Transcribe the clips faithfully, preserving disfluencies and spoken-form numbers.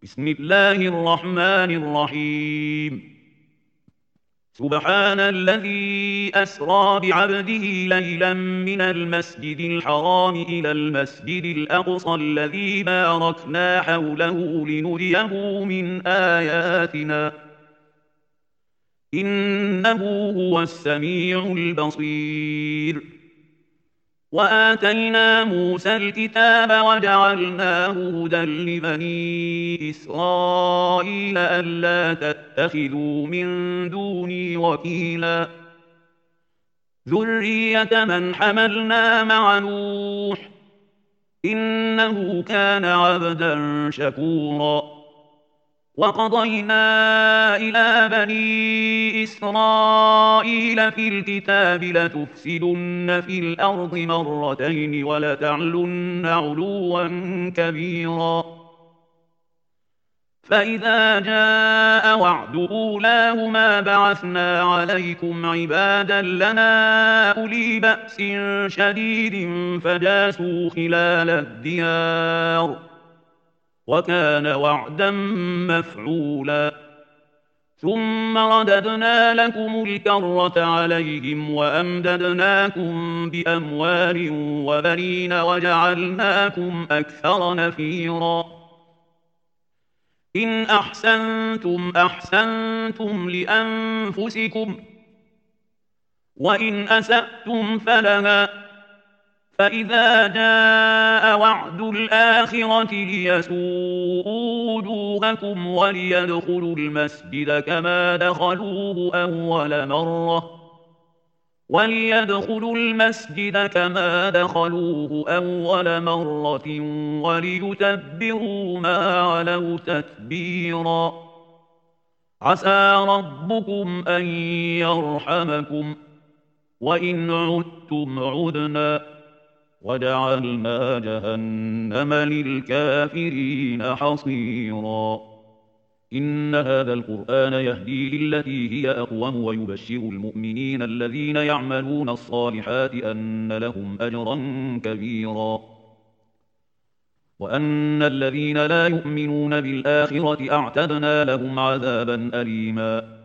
بسم الله الرحمن الرحيم. سبحان الذي أسرى بعبده ليلا من المسجد الحرام إلى المسجد الأقصى الذي باركنا حوله لنريه من آياتنا إنه هو السميع البصير. وآتينا موسى الكتاب وجعلناه هدى لبني إسرائيل ألا تتخذوا من دوني وكيلا ذرية من حملنا مع نوح إنه كان عبدا شكورا. وقضينا إلى بني إسرائيل في الكتاب لتفسدن في الأرض مرتين ولتعلن علوا كبيرا. فإذا جاء وعد أولاهما بعثنا عليكم عبادا لنا أولي بأس شديد فجاسوا خلال الديار وكان وعدا مفعولا. ثم رددنا لكم الكرة عليهم وأمددناكم بأموال وبنين وجعلناكم أكثر نفيرا. إن أحسنتم أحسنتم لأنفسكم وإن أسأتم فلها. فإذا جاء وعد الآخرة ليسوءوا وجوهكم وليدخلوا المسجد كما دخلوه أول مرة وليدخلوا المسجد كما دخلوه أول مرة وليتبروا ما علوا تتبيرا. عسى ربكم أن يرحمكم وإن عدتم عدنا وجعلنا جهنم للكافرين حصيرا. إن هذا القرآن يهدي للتي هي أقوم ويبشر المؤمنين الذين يعملون الصالحات أن لهم أجرا كبيرا وأن الذين لا يؤمنون بالآخرة أعتدنا لهم عذابا أليما.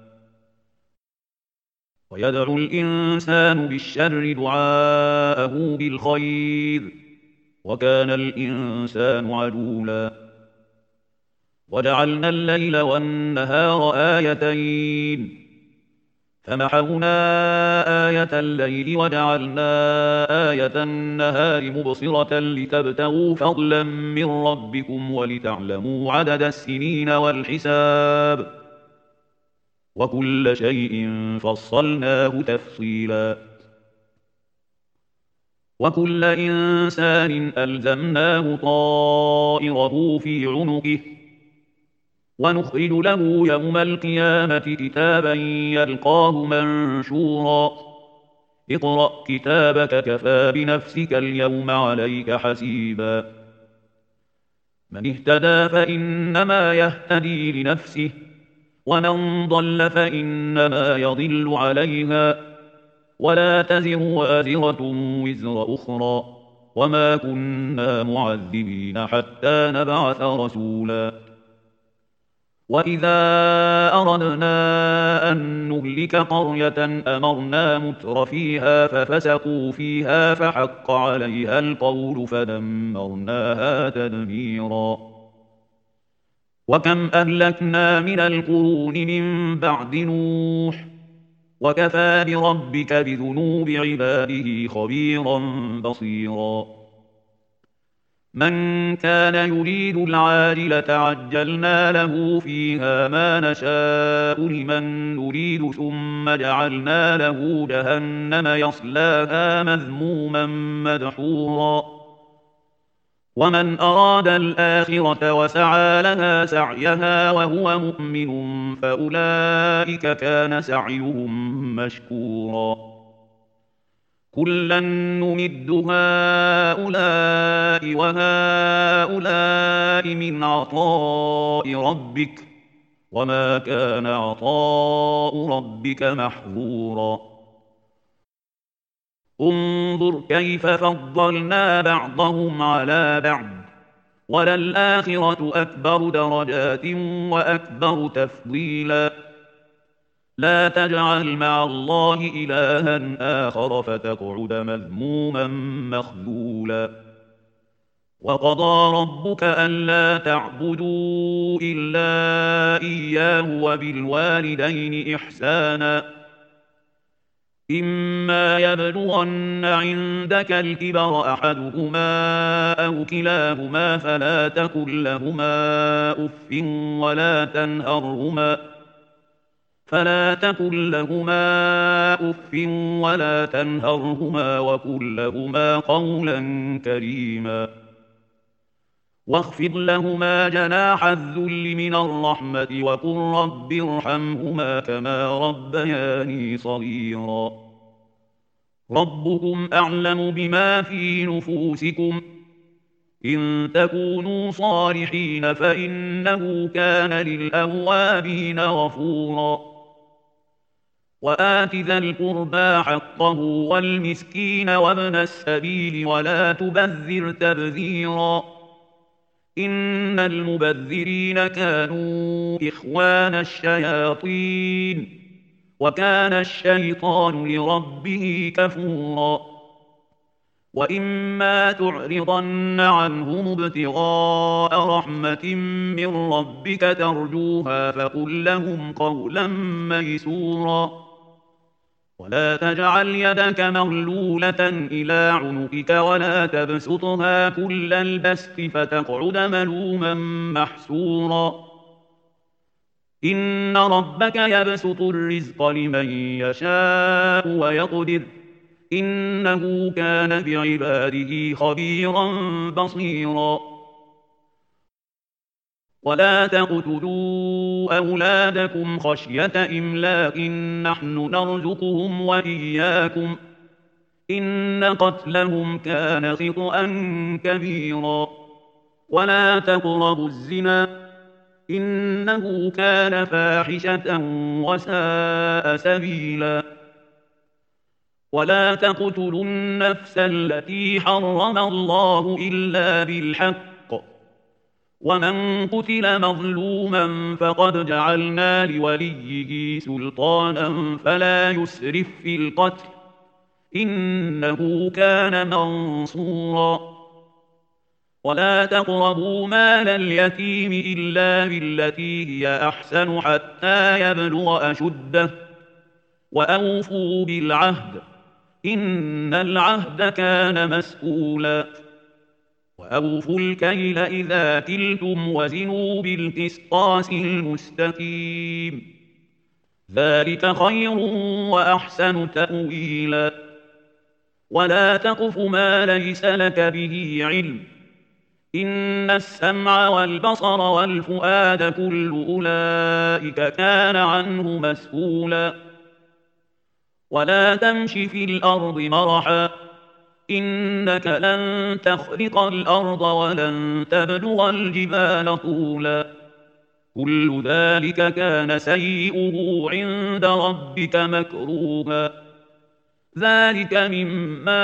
ويدعو الإنسان بالشر دعاءه بالخير وكان الإنسان عجولا. وجعلنا الليل والنهار آيتين فمحونا آية الليل وجعلنا آية النهار مبصرة لتبتغوا فضلا من ربكم ولتعلموا عدد السنين والحساب وكل شيء فصلناه تفصيلا. وكل إنسان ألزمناه طائره في عنقه ونخرج له يوم القيامة كتابا يلقاه منشورا. اقرأ كتابك كفى بنفسك اليوم عليك حسيبا. من اهتدى فإنما يهتدي لنفسه ومن ضل فإنما يضل عليها ولا تزر وازرة وزر أخرى وما كنا معذبين حتى نبعث رسولا. وإذا أردنا أن نهلك قرية أمرنا متر فيها ففسقوا فيها فحق عليها القول فدمرناها تدميرا. وكم أهلكنا من القرون من بعد نوح وكفى بربك بذنوب عباده خبيرا بصيرا. من كان يريد العاجلة عجلنا له فيها ما نشاء لمن نريد ثم جعلنا له جهنم يصلاها مذموما مدحورا. ومن أراد الآخرة وسعى لها سعيها وهو مؤمن فأولئك كان سعيهم مشكورا. كلا نمد هؤلاء وهؤلاء من عطاء ربك وما كان عطاء ربك محظورا. انظر كيف فضلنا بعضهم على بعض وللآخرة أكبر درجات وأكبر تفضيلا لا تجعل مع الله إلها آخر فتقعد مذموما مخذولا وقضى ربك ألا تعبدوا إلا إياه وبالوالدين إحسانا إما يبلغن عندك الكبر أحدهما أو كلاهما فلا تقل لهما أف ولا تنهرهما فلا تقل لهما أف ولا تنهرهما وقل لهما قولا كريما واخفض لهما جناح الذل من الرحمة وقل رب ارحمهما كما ربياني صغيرا ربكم أعلم بما في نفوسكم إن تكونوا صالحين فإنه كان للأوابين غفورا وآت ذا القربى حقه والمسكين وابن السبيل ولا تبذر تبذيرا إن المبذرين كانوا إخوان الشياطين وكان الشيطان لربه كفورا وإما تعرضن عنهم ابتغاء رحمة من ربك ترجوها فقل لهم قولا ميسورا ولا تجعل يدك مغلولة إلى عنقك ولا تبسطها كل البسط فتقعد ملوما محسورا إن ربك يبسط الرزق لمن يشاء ويقدر إنه كان بعباده خبيرا بصيرا ولا تقتلوا أولادكم خشية إملاق نحن نرزقهم وإياكم إن قتلهم كان خطأ كبيرا ولا تقربوا الزنا إنه كان فاحشة وساء سبيلا ولا تقتلوا النفس التي حرم الله إلا بالحق ومن قتل مظلوما فقد جعلنا لوليه سلطانا فلا يسرف في القتل إنه كان منصورا ولا تقربوا مال اليتيم إلا بالتي هي أحسن حتى يبلغ أشده وأوفوا بالعهد إن العهد كان مسؤولا وأوفوا الكيل إذا كلتم وزنوا بالقسطاس المستقيم ذلك خير وأحسن تأويلا ولا تقف ما ليس لك به علم إن السمع والبصر والفؤاد كل أولئك كان عنه مسؤولا ولا تمش في الأرض مرحا إنك لن تخرق الأرض ولن تبلغ الجبال طولا كل ذلك كان سيئه عند ربك مكروها ذلك مما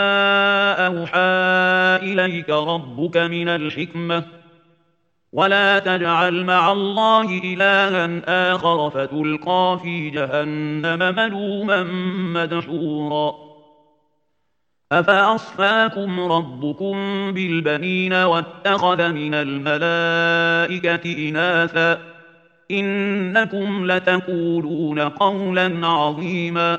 أوحى إليك ربك من الحكمة ولا تجعل مع الله إلها آخر فتلقى في جهنم ملوما مدحورا أفأصفاكم ربكم بالبنين واتخذ من الملائكة إناثا إنكم لتقولون قولا عظيما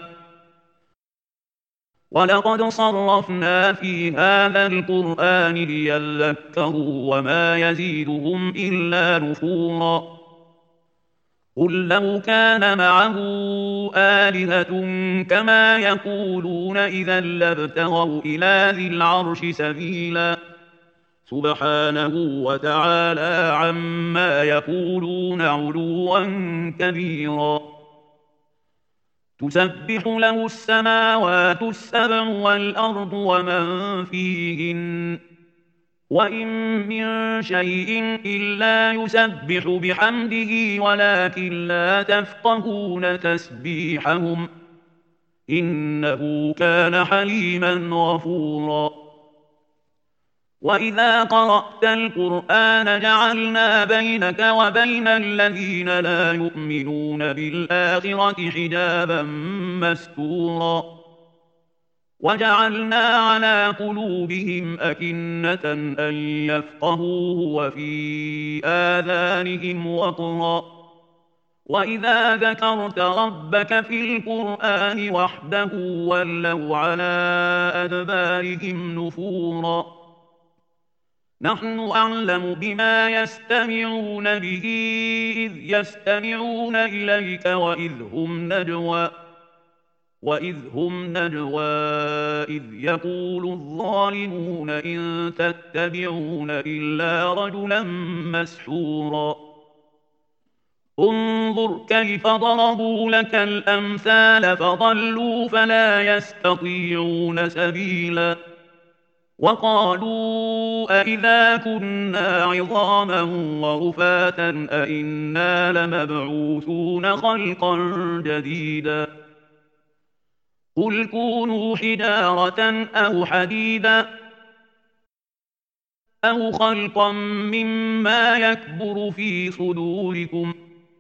ولقد صرفنا في هذا القرآن ليذكروا وما يزيدهم إلا نفورا قل لو كان معه آلهة كما يقولون إذا لابتغوا إلى ذي العرش سبيلا سبحانه وتعالى عما يقولون علوا كبيرا تسبح له السماوات السبع والأرض ومن فيهن وإن من شيء إلا يسبح بحمده ولكن لا تفقهون تسبيحهم إنه كان حليما غفورا وإذا قرأت القرآن جعلنا بينك وبين الذين لا يؤمنون بالآخرة حجابا مستورا وجعلنا على قلوبهم أكنة أن يفقهوه وفي آذانهم وقرا وإذا ذكرت ربك في القرآن وحده ولوا على أدبارهم نفورا نحن أعلم بما يستمعون به إذ يستمعون إليك وإذ هم نجوى وإذ هم نجوى إذ يقول الظالمون إن تتبعون إلا رجلا مسحورا انظر كيف ضربوا لك الأمثال فضلوا فلا يستطيعون سبيلا وقالوا أئذا كنا عظاما ورفاتا أئنا لمبعوثون خلقا جديدا قل كونوا حجارة أو حديدا أو خلقا مما يكبر في صدوركم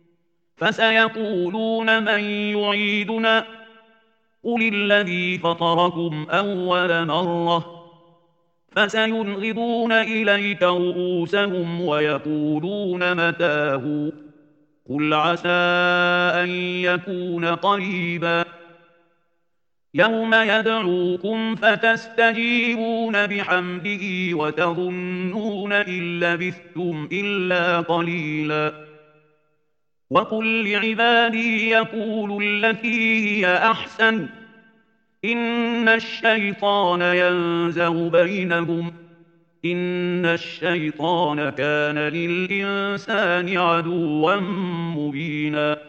فسيقولون من يعيدنا قل الذي فطركم أول مرة فسينغضون إليك رؤوسهم ويقولون متاه قل عسى أن يكون قريبا يوم يدعوكم فتستجيبون بحمده وتظنون إن لبثتم إلا قليلا وقل لعبادي يقولوا التي هي أحسن إن الشيطان ينزغ بينهم إن الشيطان كان للإنسان عدوا مبينا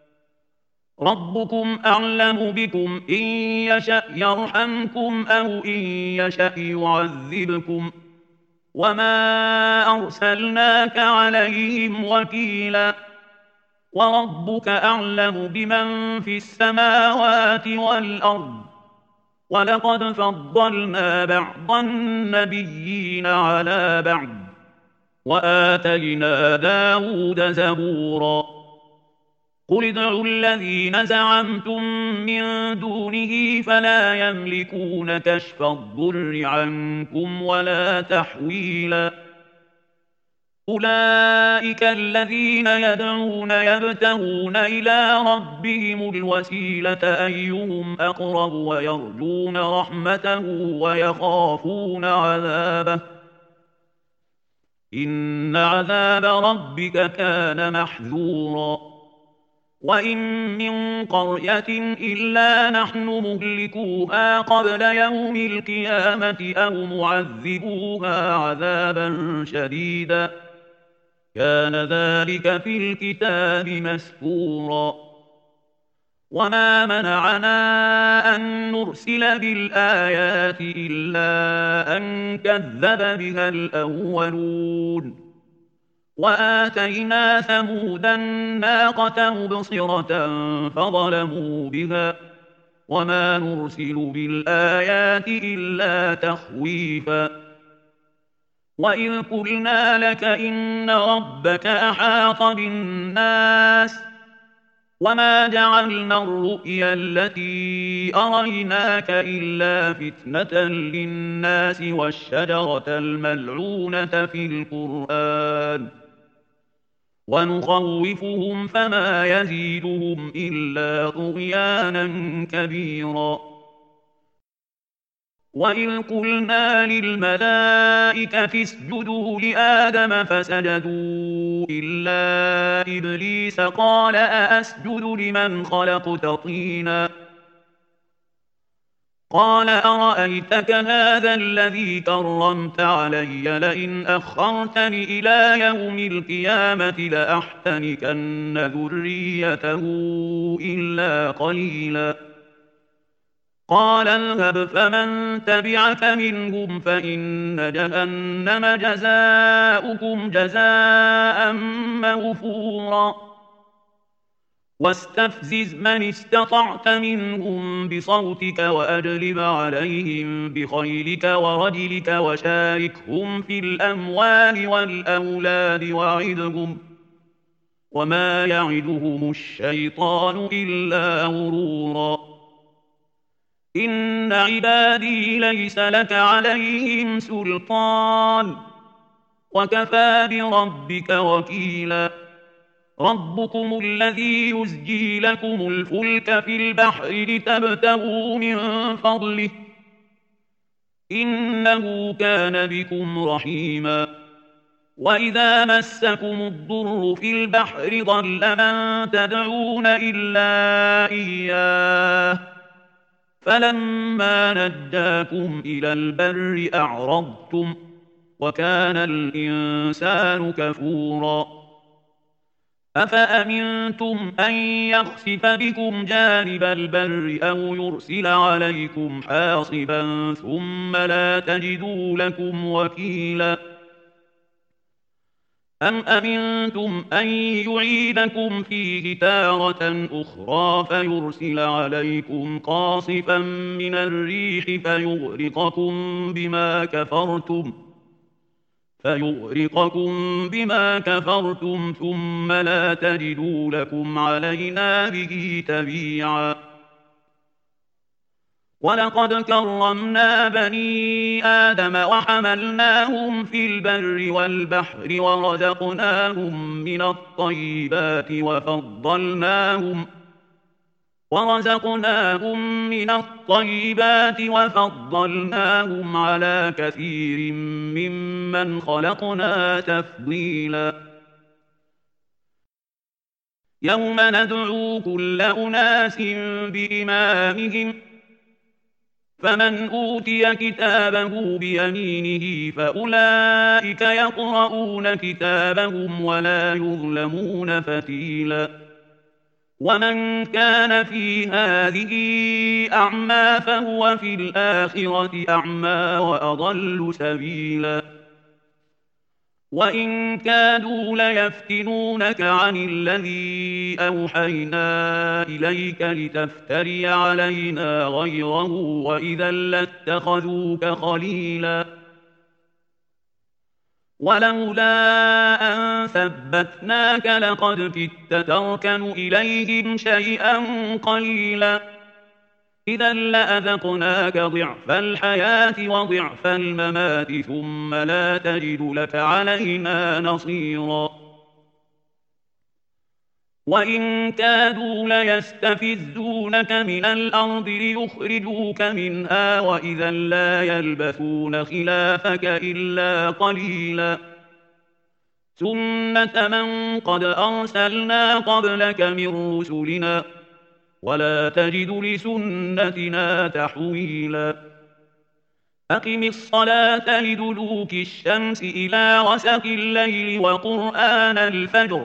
ربكم أعلم بكم إن يشأ يرحمكم أو إن يشأ يعذبكم وما أرسلناك عليهم وكيلا وربك أعلم بمن في السماوات والأرض ولقد فضلنا بعض النبيين على بعض وآتينا داود زبورا قل ادعوا الذين زعمتم من دونه فلا يملكون كشف الضر عنكم ولا تحويلا أولئك الذين يدعون يبتغون إلى ربهم الوسيلة أيهم أقرب ويرجون رحمته ويخافون عذابه إن عذاب ربك كان محذورا وإن من قرية إلا نحن مهلكوها قبل يوم القيامة أو معذبوها عذابا شديدا كان ذلك في الكتاب مسكورا وما منعنا أن نرسل بالآيات إلا أن كذب بها الأولون وآتينا ثمود الناقة مبصرة فظلموا بها وما نرسل بالآيات إلا تخويفا وإذ قلنا لك إن ربك أحاط بالناس وما جعلنا الرؤيا التي أريناك إلا فتنة للناس والشجرة الملعونة في القرآن ونخوفهم فما يزيدهم إلا طغيانا كبيرا وإذ قلنا للملائكة اسجدوا لآدم فسجدوا إلا إبليس قال أأسجد لمن خلقت طينا قال أرأيتك هذا الذي كرمت علي لئن أخرتني إلى يوم القيامة لأحتنكن ذريته إلا قليلا قال اذهب فمن تبعك منهم فإن جهنم جزاؤكم جزاء موفورا واستفزز من استطعت منهم بصوتك وأجلب عليهم بخيلك ورجلك وشاركهم في الأموال والأولاد وعدهم وما يعدهم الشيطان إلا غرورا إن عبادي ليس لك عليهم سلطان وكفى بربك وكيلا ربكم الذي يزجي لكم الفلك في البحر لتبتغوا من فضله إنه كان بكم رحيما وإذا مسكم الضر في البحر ضل من تدعون إلا إياه فلما نجاكم إلى البر أعرضتم وكان الإنسان كفورا أفأمنتم أن يخسف بكم جانب البر أو يرسل عليكم حاصبا ثم لا تجدوا لكم وكيلا أم أمنتم أن يعيدكم فيه تارة أخرى فيرسل عليكم قاصفا من الريح فيغرقكم بما كفرتم فيغرقكم بما كفرتم ثم لا تجدوا لكم علينا به تبيعا ولقد كرمنا بني آدم وحملناهم في البر والبحر ورزقناهم من الطيبات وفضلناهم ورزقناهم من الطيبات وفضلناهم على كثير ممن خلقنا تفضيلا يوم ندعو كل أناس بإمامهم فمن أوتي كتابه بيمينه فأولئك يقرؤون كتابهم ولا يظلمون فتيلا ومن كان في هذه أعمى فهو في الآخرة أعمى وأضل سبيلا وإن كادوا ليفتنونك عن الذي أوحينا إليك لتفتري علينا غيره وإذا لاتخذوك خليلا ولولا أن ثبتناك لقد كدت تركن إليهم شيئا قليلا إذا لأذقناك ضعف الحياة وضعف الممات ثم لا تجد لك علينا نصيرا وإن كادوا ليستفزونك من الأرض ليخرجوك منها وإذا لا يلبثون خلافك إلا قليلا سنة من قد أرسلنا قبلك من رسلنا ولا تجد لسنتنا تحويلا أقم الصلاة لدلوك الشمس إلى غسق الليل وقرآن الفجر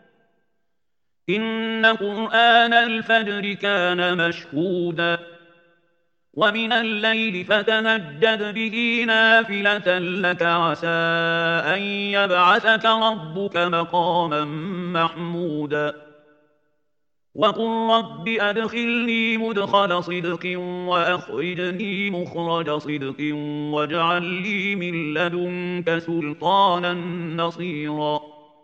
إن قرآن الفجر كان مشهودا ومن الليل فتهجد به نافلة لك عسى أن يبعثك ربك مقاما محمودا وقل رب أدخلني مدخل صدق وأخرجني مخرج صدق واجعل لي من لدنك سلطانا نصيرا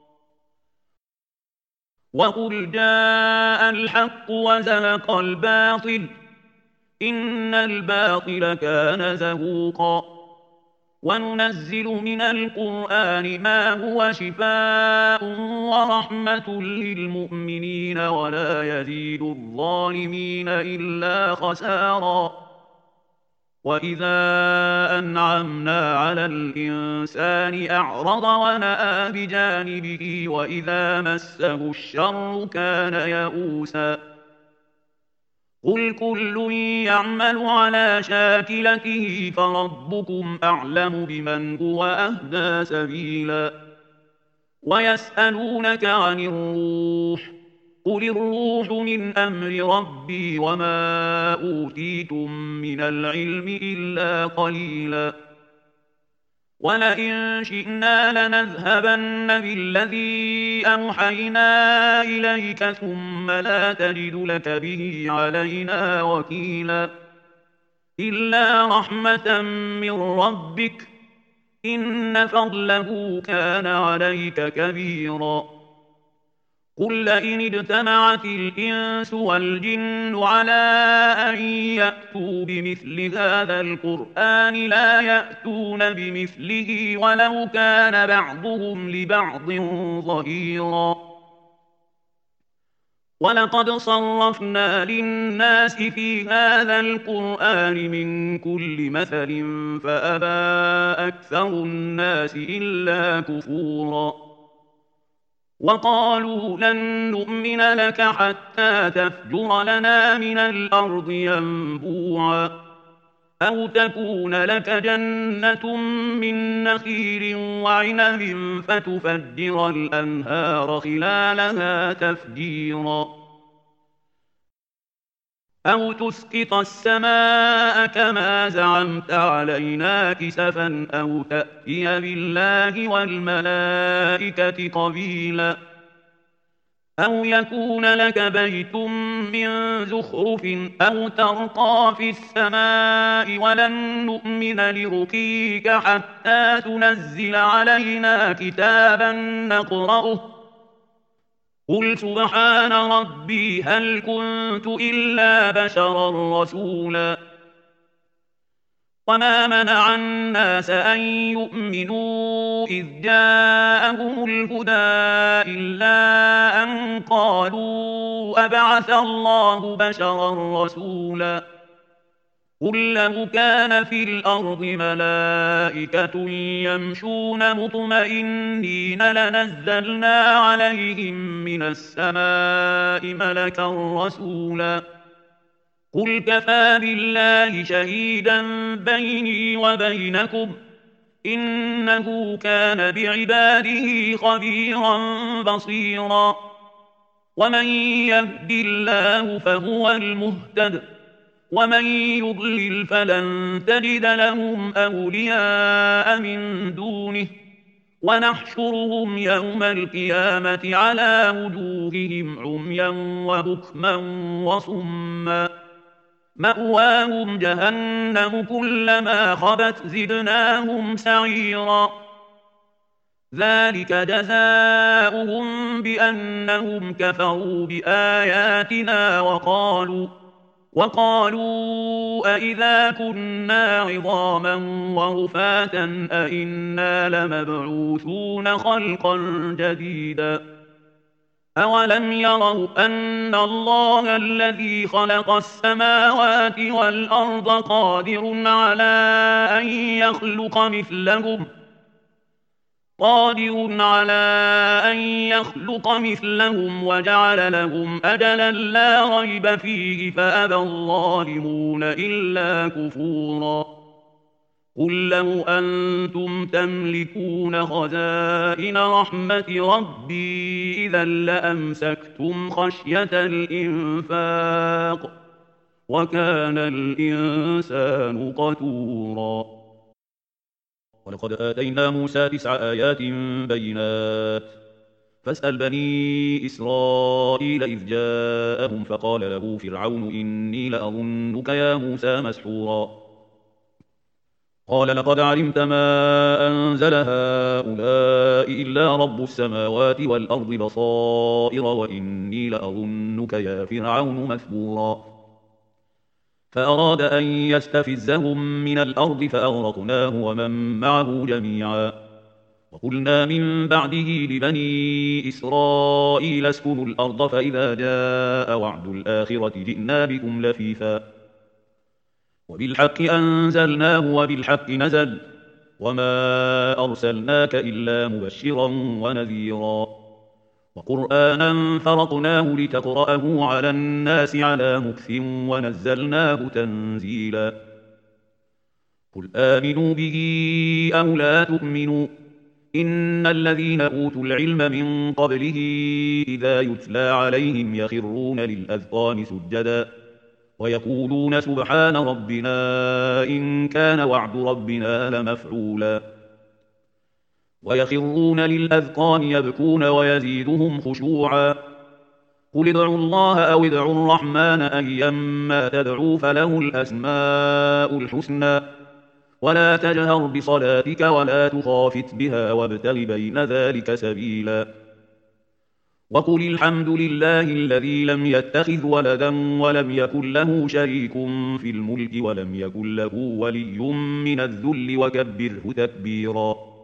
وقل جاء الحق وزهق الباطل إن الباطل كان زهوقا وننزل من القرآن ما هو شفاء ورحمة للمؤمنين ولا يزيد الظالمين إلا خسارا وإذا أنعمنا على الإنسان أعرض ونأى بجانبه وإذا مسه الشر كان يئوسا قل كل يعمل على شاكلته فربكم أعلم بمن هو أهدى سبيلا ويسألونك عن الروح قل الروح من أمر ربي وما أوتيتم من العلم إلا قليلا ولئن شئنا لنذهبن بالذي أوحينا إليك ثم لا تجد لك به علينا وكيلا إلا رحمة من ربك إن فضله كان عليك كبيرا قل لئن اجتمعت الإنس والجن على أن يأتوا بمثل هذا القرآن لا يأتون بمثله ولو كان بعضهم لبعض ظهيرا ولقد صرفنا للناس في هذا القرآن من كل مثل فأبى أكثر الناس إلا كفورا وقالوا لن نؤمن لك حتى تفجر لنا من الأرض ينبوعا أو تكون لك جنة من نخيل وعنب فتفجر الأنهار خلالها تفجيرا أو تسقط السماء كما زعمت علينا كسفا أو تأتي بالله والملائكة قبيلا أو يكون لك بيت من زخرف أو ترقى في السماء ولن نؤمن لرقيك حتى تنزل علينا كتابا نقرأه قل سبحان ربي هل كنت إلا بشرا رسولا وما منع الناس أن يؤمنوا إذ جاءهم الهدى إلا أن قالوا أبعث الله بشرا رسولا قل لو كان في الأرض ملائكة يمشون مطمئنين لنزلنا عليهم من السماء ملكا رسولا قل كفى بالله شهيدا بيني وبينكم إنه كان بعباده خبيرا بصيرا ومن يهد الله فهو المهتد ومن يضلل فلن تجد لهم أولياء من دونه ونحشرهم يوم القيامة على وجوههم عميا وبكما وصما مأواهم جهنم كلما خبت زدناهم سعيرا ذلك جزاؤهم بأنهم كفروا بآياتنا وقالوا وقالوا أئذا كنا عظاما ورفاتا أئنا لمبعوثون خلقا جديدا أولم يروا أن الله الذي خلق السماوات والأرض قادر على أن يخلق مثلهم قادر على أن يخلق مثلهم وجعل لهم أجلا لا ريب فيه فأبى الظالمون إلا كفورا قل لو أنتم تملكون خزائن رحمة ربي إذا لأمسكتم خشية الإنفاق وكان الإنسان قتورا ولقد آتينا موسى تسع آيات بينات فاسأل بني إسرائيل إذ جاءهم فقال له فرعون إني لأظنك يا موسى مسحورا قال لقد علمت ما أنزل هؤلاء إلا رب السماوات والأرض بصائر وإني لأظنك يا فرعون مثبورا فأراد أن يستفزهم من الأرض فأغرقناه ومن معه جميعا وقلنا من بعده لبني إسرائيل اسكنوا الأرض فإذا جاء وعد الآخرة جئنا بكم لفيفا وبالحق أنزلناه وبالحق نزل وما أرسلناك إلا مبشرا ونذيرا وقرآنا فرقناه لتقرأه على الناس على مكث ونزلناه تنزيلا قل آمنوا به أو لا تؤمنوا إن الذين أوتوا العلم من قبله إذا يتلى عليهم يخرون للأذقان سجدا ويقولون سبحان ربنا إن كان وعد ربنا لمفعولا ويخرون للأذقان يبكون ويزيدهم خشوعا قل ادعوا الله أو ادعوا الرحمن أيما تدعوا فله الأسماء الحسنى ولا تجهر بصلاتك ولا تخافت بها وابتغ بين ذلك سبيلا وقل الحمد لله الذي لم يتخذ ولدا ولم يكن له شريك في الملك ولم يكن له ولي من الذل وكبره تكبيرا